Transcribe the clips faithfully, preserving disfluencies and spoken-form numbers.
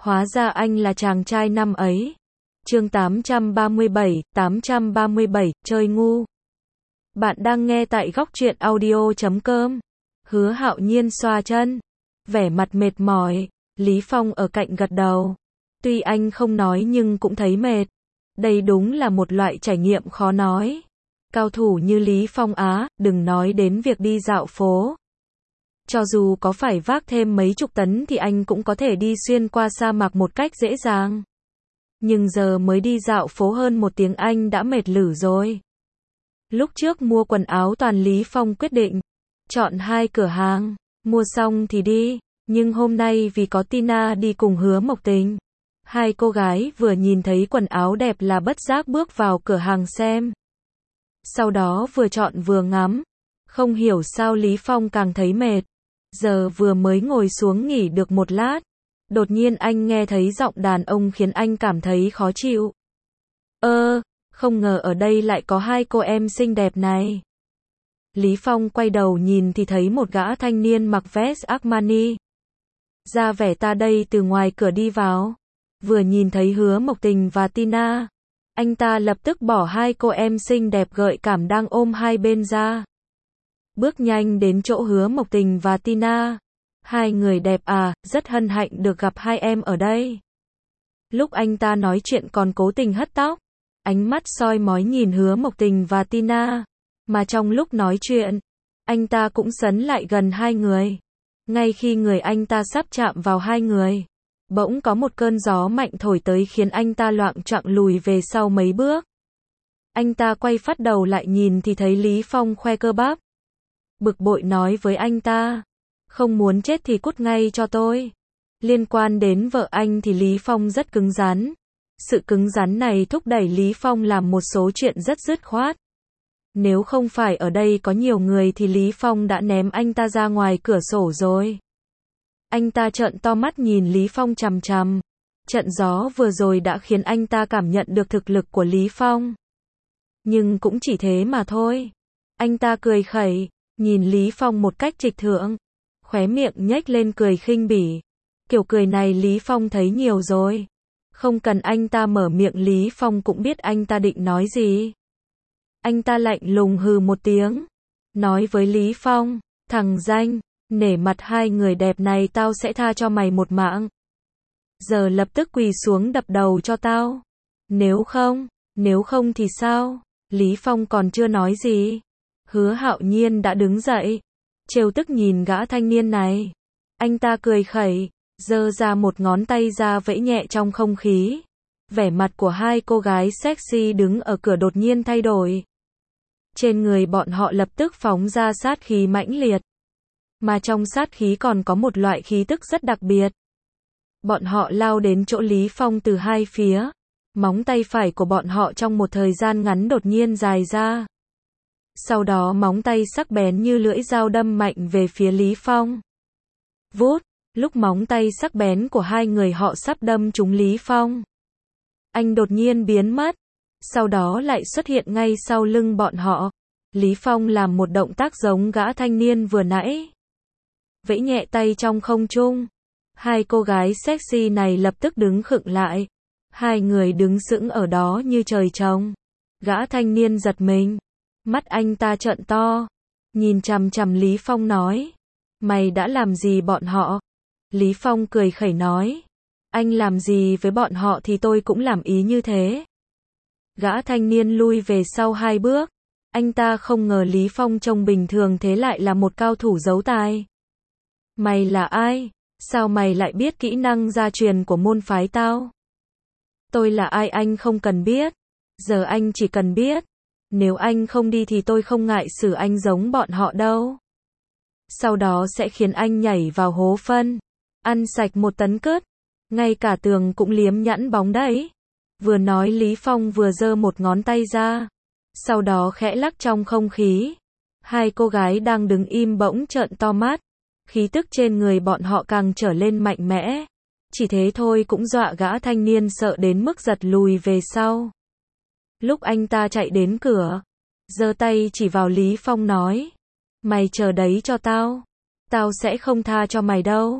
Hóa ra anh là chàng trai năm ấy. Chương tám trăm ba mươi bảy, tám trăm ba mươi bảy, chơi ngu. Bạn đang nghe tại góc truyện audio chấm com. Hứa Hạo Nhiên xoa chân, vẻ mặt mệt mỏi. Lý Phong ở cạnh gật đầu. Tuy anh không nói nhưng cũng thấy mệt. Đây đúng là một loại trải nghiệm khó nói. Cao thủ như Lý Phong á, đừng nói đến việc đi dạo phố. Cho dù có phải vác thêm mấy chục tấn thì anh cũng có thể đi xuyên qua sa mạc một cách dễ dàng. Nhưng giờ mới đi dạo phố hơn một tiếng anh đã mệt lử rồi. Lúc trước mua quần áo toàn Lý Phong quyết định. Chọn hai cửa hàng. Mua xong thì đi. Nhưng hôm nay vì có Tina đi cùng Hứa Mộc Tình. Hai cô gái vừa nhìn thấy quần áo đẹp là bất giác bước vào cửa hàng xem. Sau đó vừa chọn vừa ngắm. Không hiểu sao Lý Phong càng thấy mệt. Giờ vừa mới ngồi xuống nghỉ được một lát. Đột nhiên anh nghe thấy giọng đàn ông khiến anh cảm thấy khó chịu. Ơ, không ngờ ở đây lại có hai cô em xinh đẹp này. Lý Phong quay đầu nhìn thì thấy một gã thanh niên mặc vest Armani. Ra vẻ ta đây từ ngoài cửa đi vào. Vừa nhìn thấy Hứa Mộc Tình và Tina. Anh ta lập tức bỏ hai cô em xinh đẹp gợi cảm đang ôm hai bên ra. Bước nhanh đến chỗ Hứa Mộc Tình và Tina. Hai người đẹp à, rất hân hạnh được gặp hai em ở đây. Lúc anh ta nói chuyện còn cố tình hất tóc. Ánh mắt soi mói nhìn Hứa Mộc Tình và Tina. Mà trong lúc nói chuyện, anh ta cũng sấn lại gần hai người. Ngay khi người anh ta sắp chạm vào hai người, bỗng có một cơn gió mạnh thổi tới khiến anh ta loạng choạng lùi về sau mấy bước. Anh ta quay phát đầu lại nhìn thì thấy Lý Phong khoe cơ bắp. Bực bội nói với anh ta, không muốn chết thì cút ngay cho tôi. Liên quan đến vợ anh thì Lý Phong rất cứng rắn. Sự cứng rắn này thúc đẩy Lý Phong làm một số chuyện rất dứt khoát. Nếu không phải ở đây có nhiều người thì Lý Phong đã ném anh ta ra ngoài cửa sổ rồi. Anh ta trợn to mắt nhìn Lý Phong chằm chằm. Trận gió vừa rồi đã khiến anh ta cảm nhận được thực lực của Lý Phong. Nhưng cũng chỉ thế mà thôi. Anh ta cười khẩy, nhìn Lý Phong một cách trịch thượng. Khóe miệng nhếch lên cười khinh bỉ. Kiểu cười này Lý Phong thấy nhiều rồi. Không cần anh ta mở miệng Lý Phong cũng biết anh ta định nói gì. Anh ta lạnh lùng hừ một tiếng. Nói với Lý Phong, thằng danh, nể mặt hai người đẹp này tao sẽ tha cho mày một mạng. Giờ lập tức quỳ xuống đập đầu cho tao. Nếu không, nếu không thì sao? Lý Phong còn chưa nói gì. Hứa Hạo Nhiên đã đứng dậy. Trêu tức nhìn gã thanh niên này. Anh ta cười khẩy, giơ ra một ngón tay ra vẫy nhẹ trong không khí. Vẻ mặt của hai cô gái sexy đứng ở cửa đột nhiên thay đổi. Trên người bọn họ lập tức phóng ra sát khí mãnh liệt. Mà trong sát khí còn có một loại khí tức rất đặc biệt. Bọn họ lao đến chỗ Lý Phong từ hai phía. Móng tay phải của bọn họ trong một thời gian ngắn đột nhiên dài ra. Sau đó móng tay sắc bén như lưỡi dao đâm mạnh về phía Lý Phong. Vút, lúc móng tay sắc bén của hai người họ sắp đâm trúng Lý Phong. Anh đột nhiên biến mất. Sau đó lại xuất hiện ngay sau lưng bọn họ. Lý Phong làm một động tác giống gã thanh niên vừa nãy. Vẫy nhẹ tay trong không trung. Hai cô gái sexy này lập tức đứng khựng lại. Hai người đứng sững ở đó như trời trồng. Gã thanh niên giật mình. Mắt anh ta trợn to. Nhìn chằm chằm Lý Phong nói. Mày đã làm gì bọn họ? Lý Phong cười khẩy nói. Anh làm gì với bọn họ thì tôi cũng làm ý như thế. Gã thanh niên lui về sau hai bước. Anh ta không ngờ Lý Phong trông bình thường thế lại là một cao thủ giấu tài. Mày là ai? Sao mày lại biết kỹ năng gia truyền của môn phái tao? Tôi là ai anh không cần biết. Giờ anh chỉ cần biết. Nếu anh không đi thì tôi không ngại xử anh giống bọn họ đâu. Sau đó sẽ khiến anh nhảy vào hố phân. Ăn sạch một tấn cứt. Ngay cả tường cũng liếm nhẵn bóng đấy. Vừa nói Lý Phong vừa giơ một ngón tay ra. Sau đó khẽ lắc trong không khí. Hai cô gái đang đứng im bỗng trợn to mắt. Khí tức trên người bọn họ càng trở lên mạnh mẽ. Chỉ thế thôi cũng dọa gã thanh niên sợ đến mức giật lùi về sau. Lúc anh ta chạy đến cửa, giơ tay chỉ vào Lý Phong nói. Mày chờ đấy cho tao. Tao sẽ không tha cho mày đâu.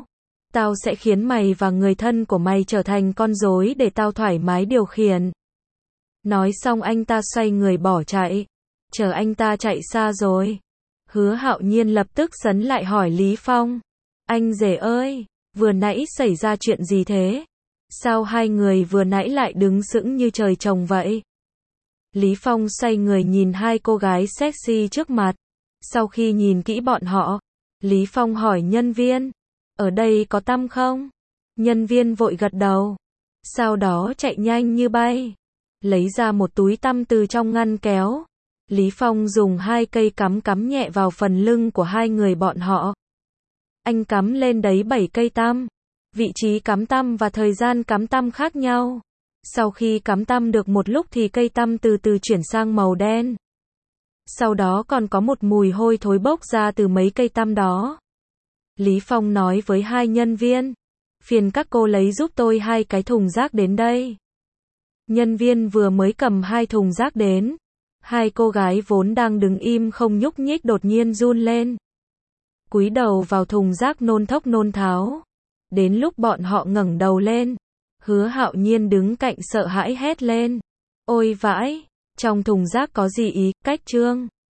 Tao sẽ khiến mày và người thân của mày trở thành con rối để tao thoải mái điều khiển. Nói xong anh ta xoay người bỏ chạy. Chờ anh ta chạy xa rồi, Hứa Hạo Nhiên lập tức sấn lại hỏi Lý Phong. Anh rể ơi, vừa nãy xảy ra chuyện gì thế? Sao hai người vừa nãy lại đứng sững như trời trồng vậy? Lý Phong xoay người nhìn hai cô gái sexy trước mặt. Sau khi nhìn kỹ bọn họ, Lý Phong hỏi nhân viên, ở đây có tăm không? Nhân viên vội gật đầu. Sau đó chạy nhanh như bay, lấy ra một túi tăm từ trong ngăn kéo. Lý Phong dùng hai cây cắm cắm nhẹ vào phần lưng của hai người bọn họ. Anh cắm lên đấy bảy cây tăm. Vị trí cắm tăm và thời gian cắm tăm khác nhau. Sau khi cắm tăm được một lúc thì cây tăm từ từ chuyển sang màu đen. Sau đó còn có một mùi hôi thối bốc ra từ mấy cây tăm đó. Lý Phong nói với hai nhân viên, phiền các cô lấy giúp tôi hai cái thùng rác đến đây. Nhân viên vừa mới cầm hai thùng rác đến, hai cô gái vốn đang đứng im không nhúc nhích đột nhiên run lên. Cúi đầu vào thùng rác nôn thốc nôn tháo. Đến lúc bọn họ ngẩng đầu lên, Hứa Hạo Nhiên đứng cạnh sợ hãi hét lên. Ôi vãi, trong thùng rác có gì ý, cách trương.